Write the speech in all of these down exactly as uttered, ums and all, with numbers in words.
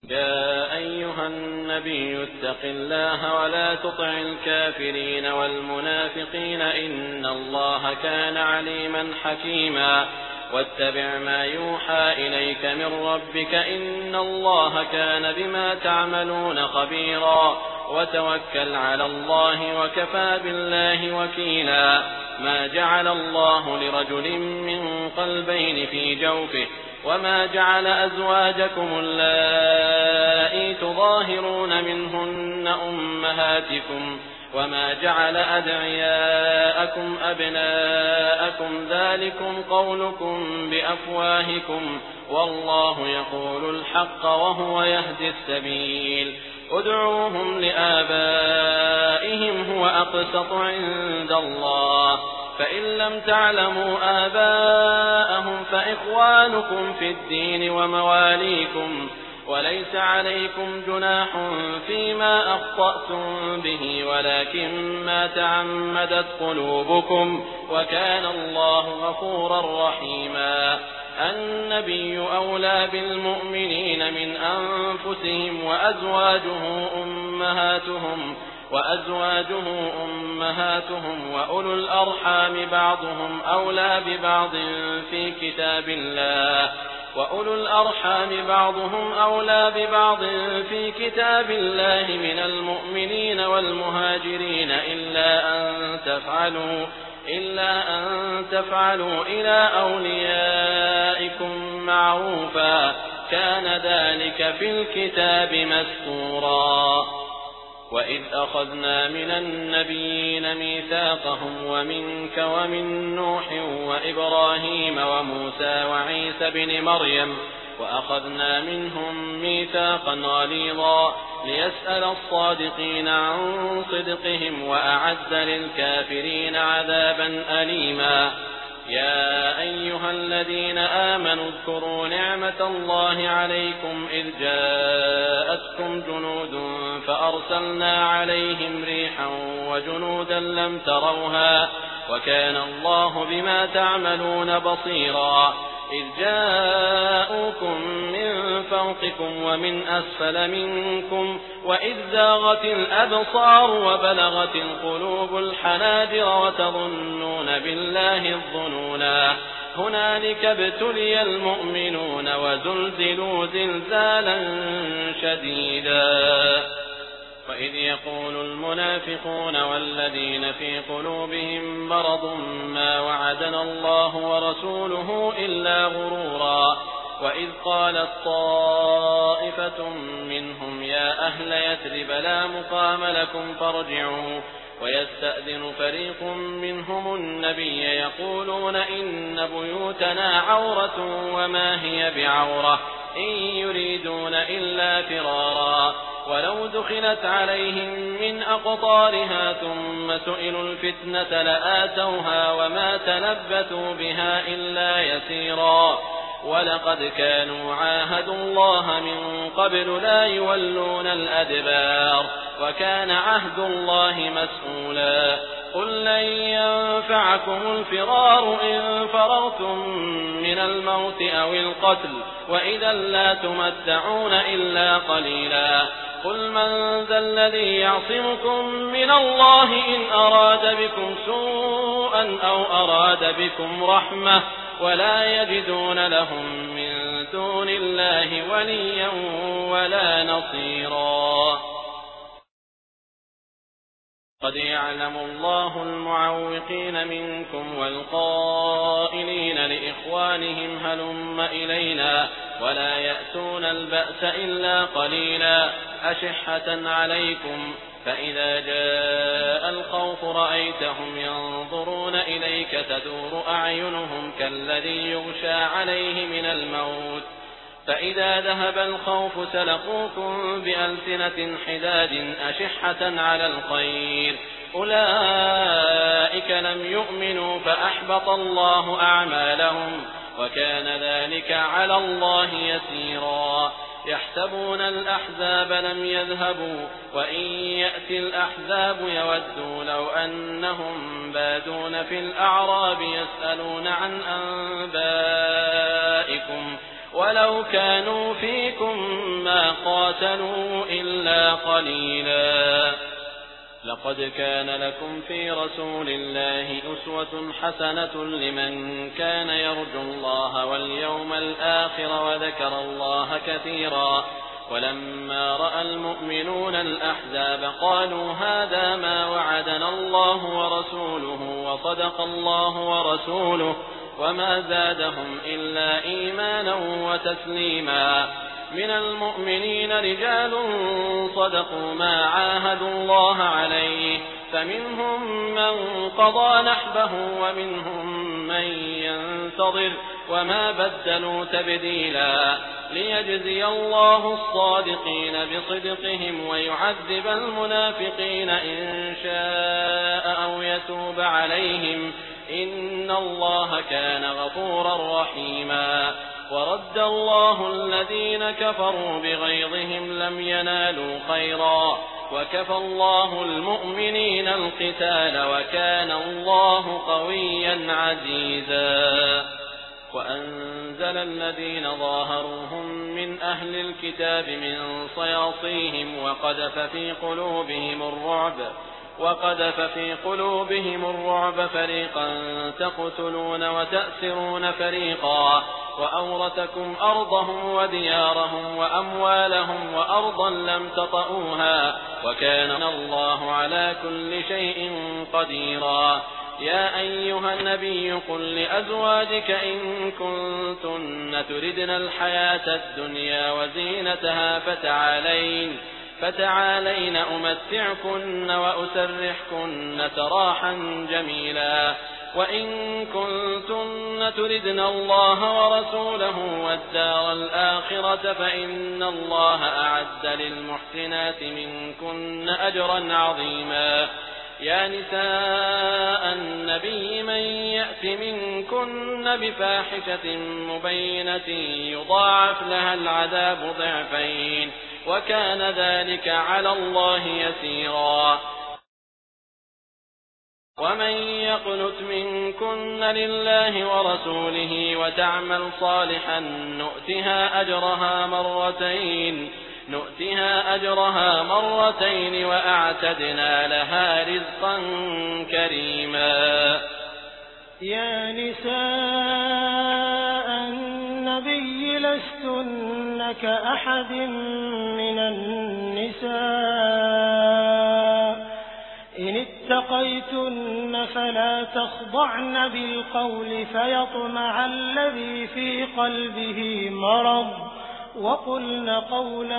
يا أيها النبي اتق الله ولا تطع الكافرين والمنافقين إن الله كان عليما حكيما واتبع ما يوحى إليك من ربك إن الله كان بما تعملون خبيرا وتوكل على الله وكفى بالله وكيلا ما جعل الله لرجل من قلبين في جوفه وما جعل أزواجكم اللائي تظاهرون منهن أمهاتكم وما جعل أدعياءكم أبناءكم ذلكم قولكم بأفواهكم والله يقول الحق وهو يهدي السبيل ادعوهم لآبائهم هو أقسط عند الله فإن لم تعلموا آباءهم فإخوانكم في الدين ومواليكم وليس عليكم جناح فيما أخطأتم به ولكن ما تعمدت قلوبكم وكان الله غفورا رحيما النبي أولى بالمؤمنين من أنفسهم وأزواجه أمهاتهم وأزواجه أمهاتهم وأولو الأرحام بعضهم أولى ببعض في كتاب الله وأولو الأرحام بعضهم أولى ببعض في كتاب الله من المؤمنين والمهاجرين إلا أن تفعلوا إلا أن تفعلوا إلى أوليائكم معروفا كان ذلك في الكتاب مسطورا وإذ أخذنا من النبيين ميثاقهم ومنك ومن نوح وإبراهيم وموسى وعيسى بن مريم وأخذنا منهم ميثاقا غليظا ليسأل الصادقين عن صدقهم وأعد للكافرين عذابا أليما يا أيها الذين آمنوا اذكروا نعمة الله عليكم إذ جاءتكم جنود فأرسلنا عليهم ريحا وجنودا لم تروها وكان الله بما تعملون بصيرا إذ جاءوكم من فوقكم ومن أسفل منكم وإذ زاغت الأبصار وبلغت القلوب الحناجر وتظنون بالله الظنونا هنالك ابتلي المؤمنون وزلزلوا زلزالا شديدا وإذ يقول المنافقون والذين في قلوبهم مرض ما وعدنا الله ورسوله إلا غرورا وإذ قالت طائفة منهم يا أهل يثرب لا مقام لكم فارجعوا ويستأذن فريق منهم النبي يقولون إن بيوتنا عورة وما هي بعورة إن يريدون إلا فرارا ولو دخلت عليهم من أقطارها ثم سئلوا الفتنة لآتوها وما تلبثوا بها إلا يسيرا ولقد كانوا عاهدوا الله من قبل لا يولون الأدبار وكان عهد الله مسؤولا قل لن ينفعكم الفرار إن فررتم من الموت أو القتل وإذا لا تمتعون إلا قليلا قل من ذا الذي يعصمكم من الله إن أراد بكم سوءا أو أراد بكم رحمة ولا يجدون لهم من دون الله وليا ولا نصيرا قد يعلم الله المعوقين منكم والقائلين لإخوانهم هلم إلينا ولا يأتون البأس إلا قليلا أشحة عليكم فإذا جاء الخوف رأيتهم ينظرون إليك تدور أعينهم كالذي يغشى عليه من الموت فإذا ذهب الخوف سلقوكم بألسنة حداد أشحة على الخير أولئك لم يؤمنوا فأحبط الله أعمالهم وكان ذلك على الله يسيرا يحسبون الأحزاب لم يذهبوا وإن يأتي الأحزاب يودوا لو أنهم بادون في الأعراب يسألون عن أنبائكم ولو كانوا فيكم ما قاتلوا إلا قليلا. لقد كان لكم في رسول الله أسوة حسنة لمن كان يرجو الله واليوم الآخر وذكر الله كثيرا. ولما رأى المؤمنون الأحزاب قالوا هذا ما وعدنا الله ورسوله وصدق الله ورسوله وما زادهم إلا إيمانا وتسليما. من المؤمنين رجال صدقوا ما عاهدوا الله عليه فمنهم من قضى نحبه ومنهم من ينتظر وما بدلوا تبديلا. ليجزي الله الصادقين بصدقهم ويعذب المنافقين إن شاء أو يتوب عليهم إن الله كان غفورا رحيما. ورد الله الذين كفروا بغيظهم لم ينالوا خيرا وكفى الله المؤمنين القتال وكان الله قويا عزيزا. وأنزل الذين ظاهروهم من أهل الكتاب من صياصيهم وقذف في قلوبهم الرعب وقذف في قلوبهم الرعب فريقا تقتلون وتأسرون فريقا وأورثكم أرضهم وديارهم وأموالهم وأرضا لم تطئوها وكان الله على كل شيء قديرا. يا أيها النبي قل لأزواجك إن كنتن تردن الحياة الدنيا وزينتها فتعالين فتعالين أمتعكن وأسرحكن سراحا جميلا. وإن كنتن تردن الله ورسوله والدار الآخرة فإن الله أعد للمحسنات منكن أجرا عظيما. يا نساء النبي من يأت منكن بفاحشة مبينة يضاعف لها العذاب ضعفين وكان ذلك على الله يسيرا. ومن يقنت منكن لله ورسوله وتعمل صالحا نؤتها أجرها مرتين نؤتها أجرها مرتين وأعتدنا لها رزقا كريما. يا نساء النبي لستن كأحد من النساء إن اتقيتن فلا تخضعن بالقول فيطمع الذي في قلبه مرض وقلن قولا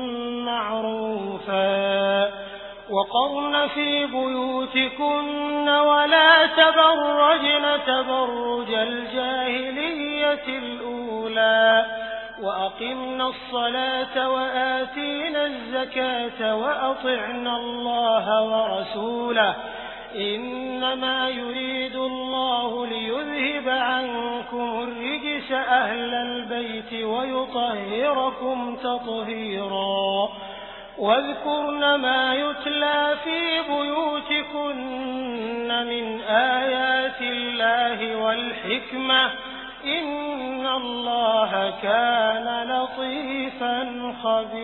معروفا. وقرن في بيوتكن ولا تبرجن تبرج الجاهلية الأولى وأقمنا الصلاة وآتينا الزكاة وأطعنا الله ورسوله إنما يريد الله ليذهب عنكم الرجس أهل البيت ويطهركم تطهيرا. واذكرن ما يتلى في بيوتكن من آيات الله والحكمة إن الله كان لطيفا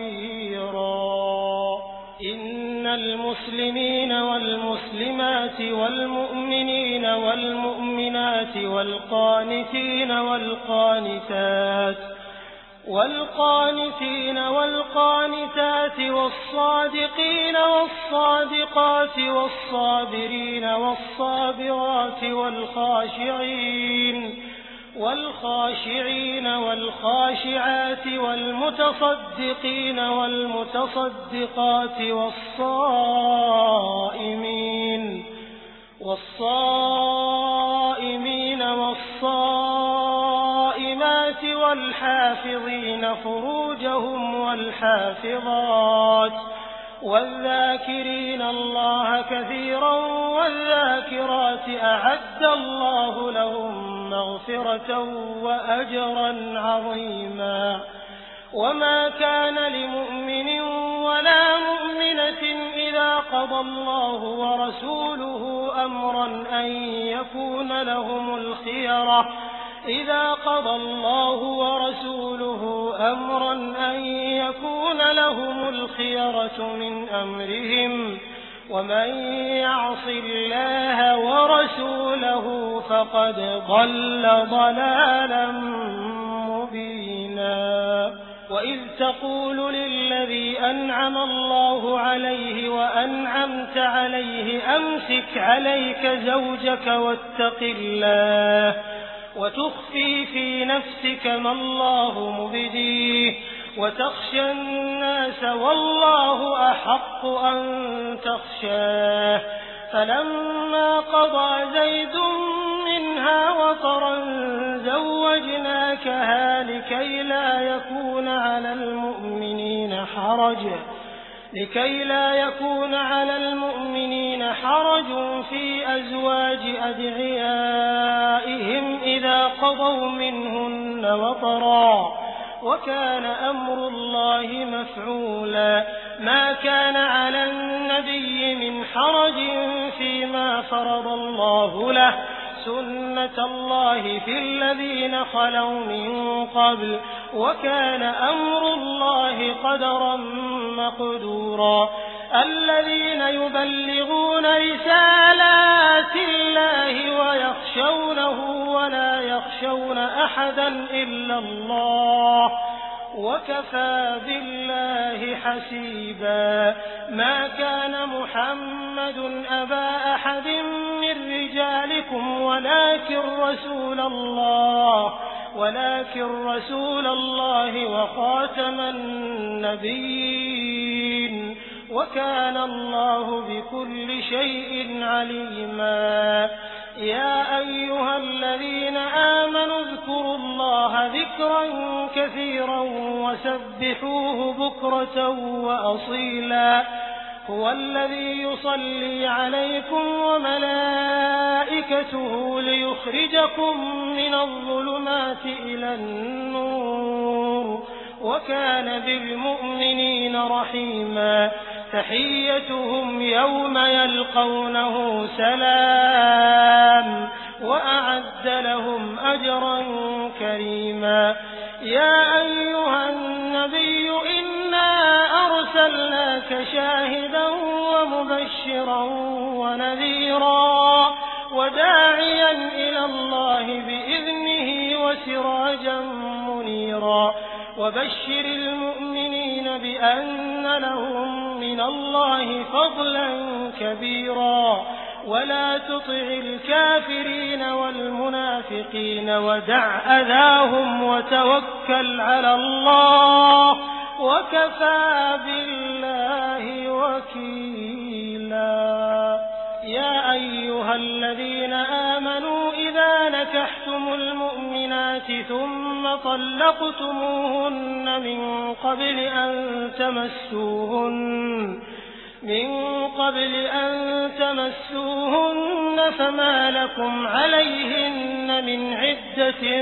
خبيرا. إن المسلمين والمسلمات والمؤمنين والمؤمنات والقانتين والقانتات والقانتين والقانتات والصادقين والصادقات والصابرين والصابرات والخاشعين والخاشعين والخاشعات والمتصدقين والمتصدقات والصائمين والصائمين والصائمات والحافظين فروجهم والحافظات والذاكرين الله كثيرا والذاكرات أعد الله لهم مغفرة وأجرا عظيما. وما كان لمؤمن ولا مؤمنة إذا قضى الله ورسوله أمرا أن يكون لهم الخيرة إذا قضى الله ورسوله أمرا أن يكون لهم الخيرة من أمرهم ومن يعص الله ورسوله فقد ضل ضلالا مبينا وإذ تقول للذي أنعم الله عليه وأنعمت عليه أمسك عليك زوجك واتق الله وتخفي في نفسك ما الله مبديه وتخشى الناس والله أحق أن تخشاه فلما قضى زيد منها وطرا زوجناكها لكي لا يكون على المؤمنين حرج لكي لا يكون على المؤمنين حرج في أزواج أدعيائهم إذا قضوا منهن وطرا وكان أمر الله مفعولا ما كان على النبي من حرج فيما فرض الله له سنة الله في الذين خلوا من قبل وكان أمر الله قدرا مقدورا الذين يبلغون رسالات الله ويخشونه ولا يخشون أحدا إلا الله وكفى بالله حسيبا ما كان محمد أبا أحد من رجالكم ولكن رسول الله ولكن رسول الله وخاتم النبيين وكان الله بكل شيء عليما يا أيها الذين آمنوا اذكروا الله ذكرا كثيرا وسبحوه بكرة وأصيلا هو الذي يصلي عليكم وملائكته ليخرجكم من الظلمات إلى النور وكان بالمؤمنين رحيما تحيتهم يوم يلقونه سلام وأعد لهم أجرا كريما يا أيها النبي إنا أرسلناك شاهدا ومبشرا ونذيرا وداعيا إلى الله بإذنه وسراجا منيرا وبشر المؤمنين بأن لهم من الله فضلا كبيرا ولا تطع الكافرين والمنافقين ودع أذاهم وتوكل على الله وكفى بالله وكيلا يا أيها الذين آمنوا إذا نكحتم المؤمنات ثم طلقتموهن من قبل أن تمسوهن من قبل أن تمسوهن فما لكم عليهن من عدة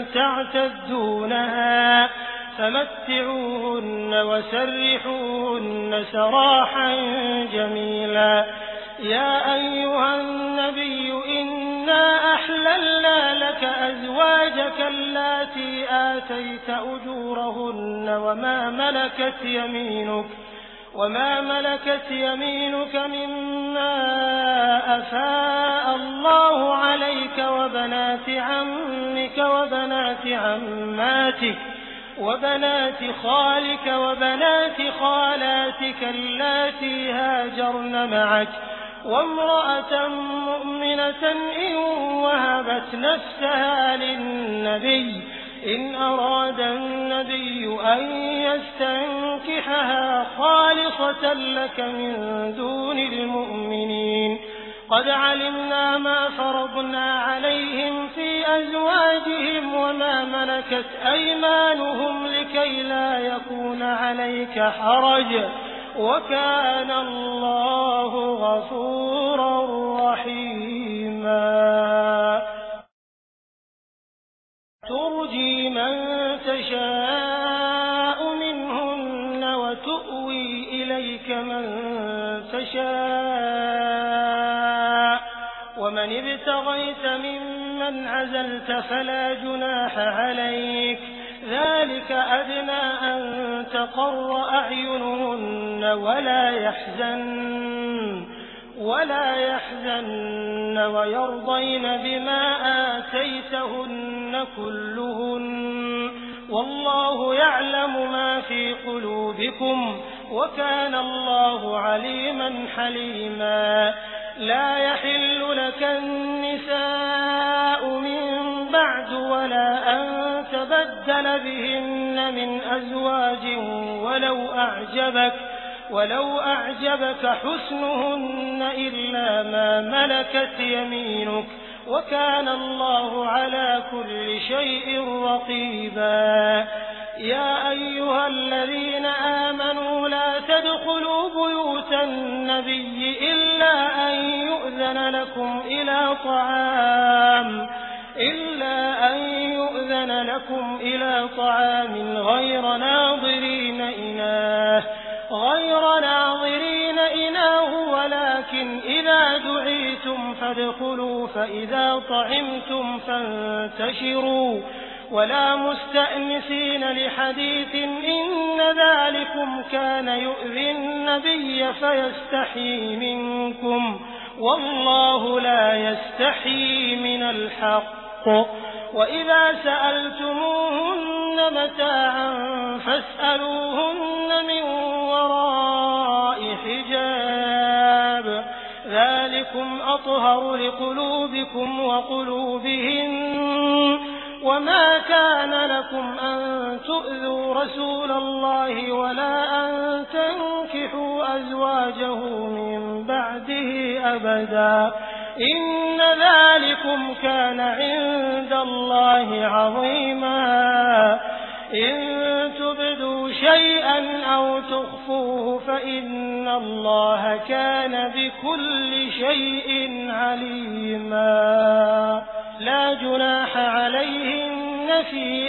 تعتدونها فمتعوهن وسرحوهن سراحا جميلا يا أيها النبي إنا أحللنا لك أزواجك اللاتي آتيت أجورهن وما ملكت يمينك وما ملكت يمينك مما أفاء الله عليك وبنات عمك وبنات عماتك وبنات خالك وبنات خالاتك اللاتي هاجرن معك وامرأة مؤمنة إن وهبت نفسها للنبي إن أراد النبي أن يستنكحها خالصة لك من دون المؤمنين قد علمنا ما فرضنا عليهم في أزواجهم وما ملكت أيمانهم لكي لا يكون عليك حرج وكان الله غفورا رحيما ترجي من تشاء منهن وتؤوي إليك من تشاء ومن ابتغيت ممن عزلت فلا جناح عليك ذلك أدنى أن تقر أعينهن ولا يحزن ولا يحزن ويرضين بما آتيتهن كلهن والله يعلم ما في قلوبكم وكان الله عليما حليما لا يحل لك النساء من بعد ولا أن تبدل بهن من أزواج ولو أعجبك ولو أعجبك حسنهن إلا ما ملكت يمينك وكان الله على كل شيء رقيبا يا أيها الذين آمنوا لا تدخلوا بيوت النبي إلا أن يؤذن لكم إلى طعام إلا أن يؤذن لكم إلى طعام غير ناظرين إناه غير ناظرين إناه ولكن إذا دعيتم فادخلوا فإذا طعمتم فانتشروا ولا مستأنسين لحديث إن ذلكم كان يؤذي النبي فيستحيي منكم والله لا يستحيي من الحق وإذا سألتموهن متاعا فاسألوهن من وراء حجاب ذلكم أطهر لقلوبكم وقلوبهن وما كان لكم أن تؤذوا رسول الله ولا أن تنكحوا أزواجه من بعده أبدا إن ذلكم كان عند الله عظيما إن تبدوا شيئا أو تخفوه فإن الله كان بكل شيء عليما لا جناح عليهن في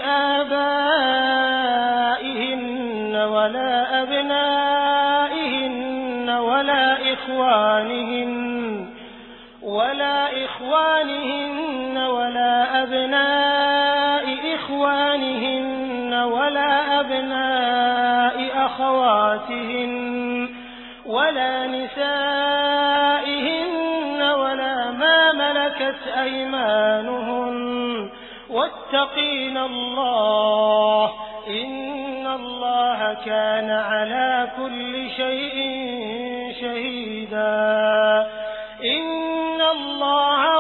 آبائهن ولا أبنائهن ولا إخوانهن ولا إخوانهن ولا أبناء إخوانهن ولا أبناء أخواتهن ولا نسائهن ولا ما ملكت أيمانهن واتقين الله إن الله كان على كل شيء شهيدا إن الله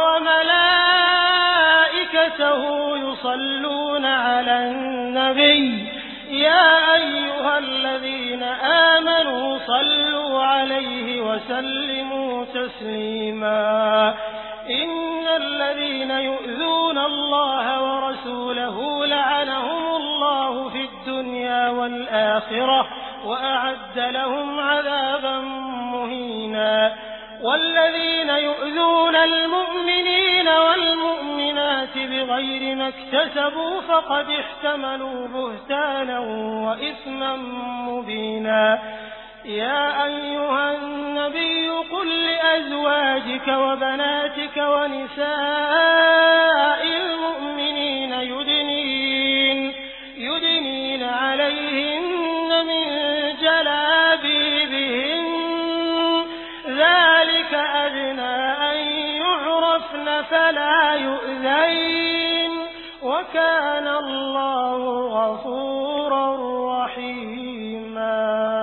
وملائكته يصلون على النبي يا أيها الذين آمنوا صلوا عليه وسلموا تسليما إن الذين يؤذون الله ورسوله لعنهم الله في الدنيا والآخرة وأعد لهم عذابا مهينا والذين يؤذون المؤمنين والمؤمنات بغير ما اكتسبوا فقد احتملوا بهتانا وإثما مبينا يا أيها النبي قل لأزواجك وبناتك ونساء المؤمنين يدنين, يدنين عليهن من جلابيبهن ذلك أدنى أن يعرفن فلا يؤذين وكان الله غفورا رحيما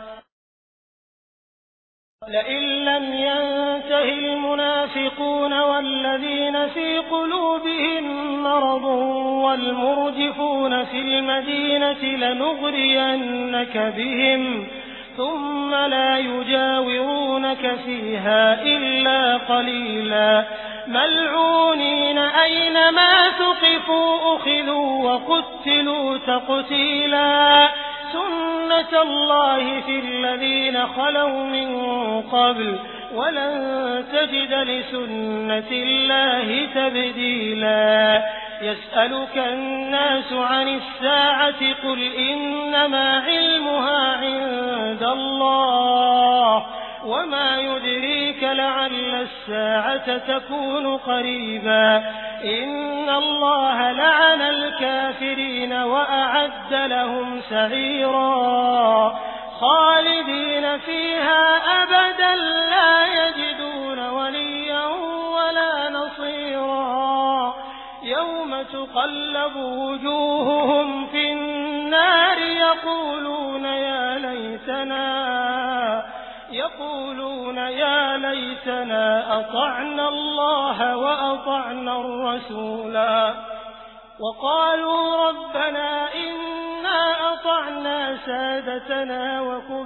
لئن لم ينته المنافقون والذين في قلوبهم مرض والمرجفون في المدينة لنغرينك بهم ثم لا يجاورونك فيها إلا قليلا ملعونين أينما ثقفوا أخذوا وقتلوا تقتيلا سنة الله في الذين خلوا من قبل ولن تجد لسنة الله تبديلا يسألك الناس عن الساعة قل إنما علمها عند الله وما يدريك لعل الساعة تكون قريبا إن الله لعن الكافرين وأعد لهم سعيرا خالدين فيها أبدا لا يجدون وليا ولا نصيرا يوم تقلب وجوههم في النار يقولون يا ليتنا يقولون يا ليتنا أطعنا الله وأطعنا الرسولا وقالوا ربنا إنا أطعنا سادتنا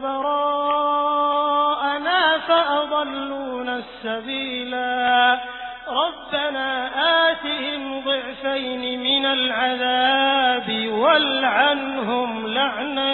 وكبراءنا فأضلونا السبيلا ربنا آتهم ضعفين من العذاب والعنهم لعنا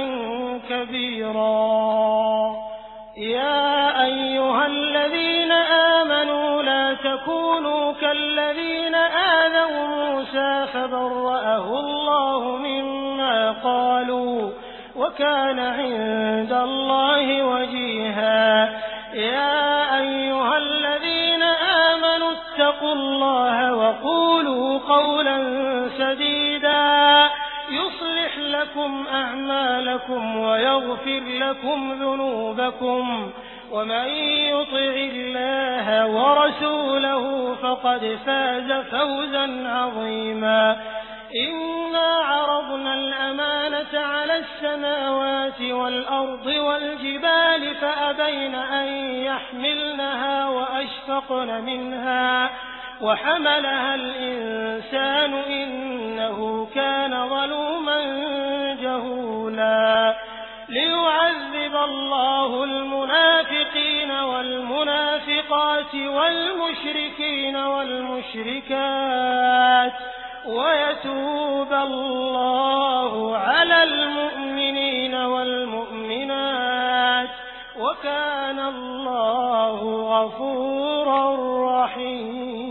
كبيرا يا أيها الذين آمنوا لا تكونوا كالذين آذوا موسى فبرأه الله مما قالوا وكان عند الله وجيها يا أيها الذين آمنوا اتقوا الله وقولوا قولا سديدا يصلح لكم أعمالكم ويغفر لكم ذنوبكم ومن يطع الله ورسوله فقد فاز فوزا عظيما إنا عرضنا الأمانة على السماوات والأرض والجبال فأبين أن يحملنها وأشفقن منها وحملها الإنسان إنه كان ظلوما جهولا ليعذب الله المنافقين والمنافقات والمشركين والمشركات ويتوب الله على المؤمنين والمؤمنات وكان الله غفورا رحيما